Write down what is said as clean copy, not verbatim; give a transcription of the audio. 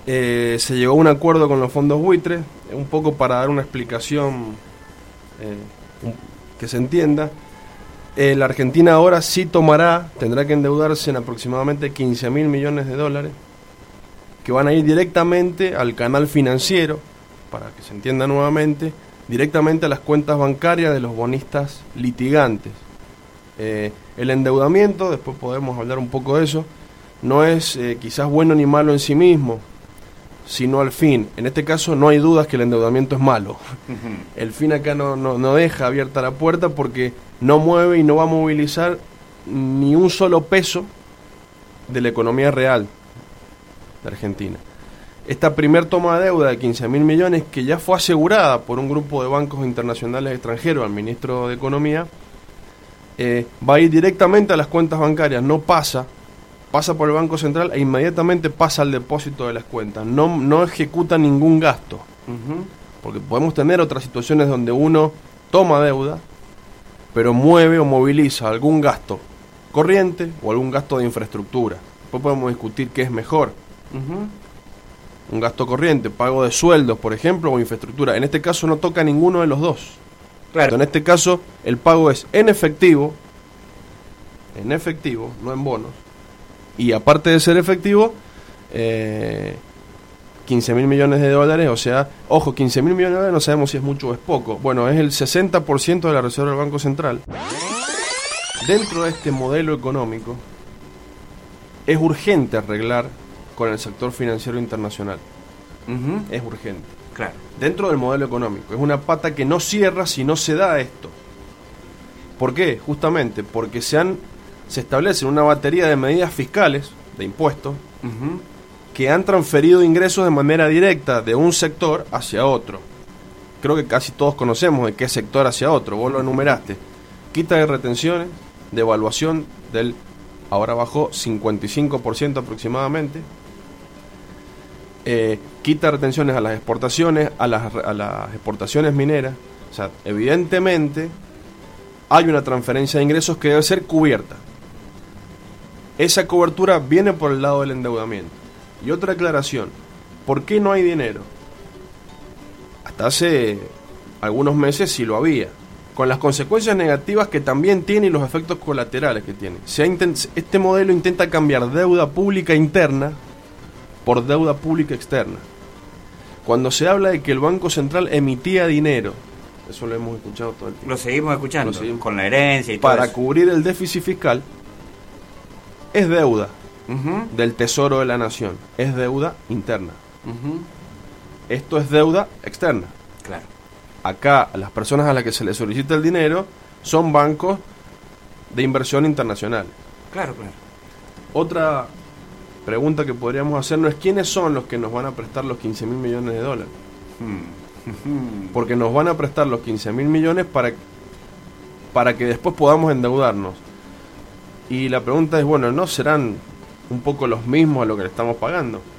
Se llegó a un acuerdo con los fondos buitres, un poco para dar una explicación que se entienda. La Argentina ahora sí tendrá que endeudarse en aproximadamente 15.000 millones de dólares, que van a ir directamente al canal financiero, para que se entienda nuevamente, directamente a las cuentas bancarias de los bonistas litigantes. El endeudamiento, después podemos hablar un poco de eso, no es quizás bueno ni malo en sí mismo, sino al fin. En este caso no hay dudas que el endeudamiento es malo. El fin acá no deja abierta la puerta porque no mueve y no va a movilizar ni un solo peso de la economía real de Argentina. Esta primer toma de deuda de 15.000 millones, que ya fue asegurada por un grupo de bancos internacionales extranjeros al ministro de Economía, va a ir directamente a las cuentas bancarias, no pasa por el Banco Central e inmediatamente pasa al depósito de las cuentas, no ejecuta ningún gasto. Porque podemos tener otras situaciones donde uno toma deuda, pero mueve o moviliza algún gasto corriente o algún gasto de infraestructura. Después podemos discutir qué es mejor. Un gasto corriente, pago de sueldos, por ejemplo, o infraestructura. En este caso no toca ninguno de los dos. Claro. En este caso el pago es en efectivo, no en bonos. Y aparte de ser efectivo, 15.000 millones de dólares, o sea, ojo, 15.000 millones de dólares no sabemos si es mucho o es poco. Bueno, es el 60% de la reserva del Banco Central. Dentro de este modelo económico, es urgente arreglar con el sector financiero internacional. Es urgente. Claro. Dentro del modelo económico. Es una pata que no cierra si no se da esto. ¿Por qué? Justamente porque se establecen una batería de medidas fiscales, de impuestos, que han transferido ingresos de manera directa de un sector hacia otro. Creo que casi todos conocemos de qué sector hacia otro, vos lo enumeraste. Quita de retenciones, devaluación del, ahora bajó 55% aproximadamente, quita retenciones a las exportaciones, a las exportaciones mineras. O sea, evidentemente hay una transferencia de ingresos que debe ser cubierta. Esa cobertura viene por el lado del endeudamiento. Y otra aclaración, ¿por qué no hay dinero? Hasta hace algunos meses sí lo había, con las consecuencias negativas que también tiene y los efectos colaterales que tiene. Este modelo intenta cambiar deuda pública interna por deuda pública externa. Cuando se habla de que el Banco Central emitía dinero, eso lo hemos escuchado todo el tiempo. Lo seguimos escuchando, con la herencia y todo para eso. Cubrir el déficit fiscal, es deuda del Tesoro de la Nación, es deuda interna. Esto es deuda externa. Claro. Acá, las personas a las que se les solicita el dinero son bancos de inversión internacional. Claro, claro. Otra pregunta que podríamos hacernos es ¿quiénes son los que nos van a prestar los 15.000 millones de dólares? Porque nos van a prestar los 15.000 millones para que después podamos endeudarnos. Y la pregunta es, bueno, ¿no serán un poco los mismos a lo que le estamos pagando?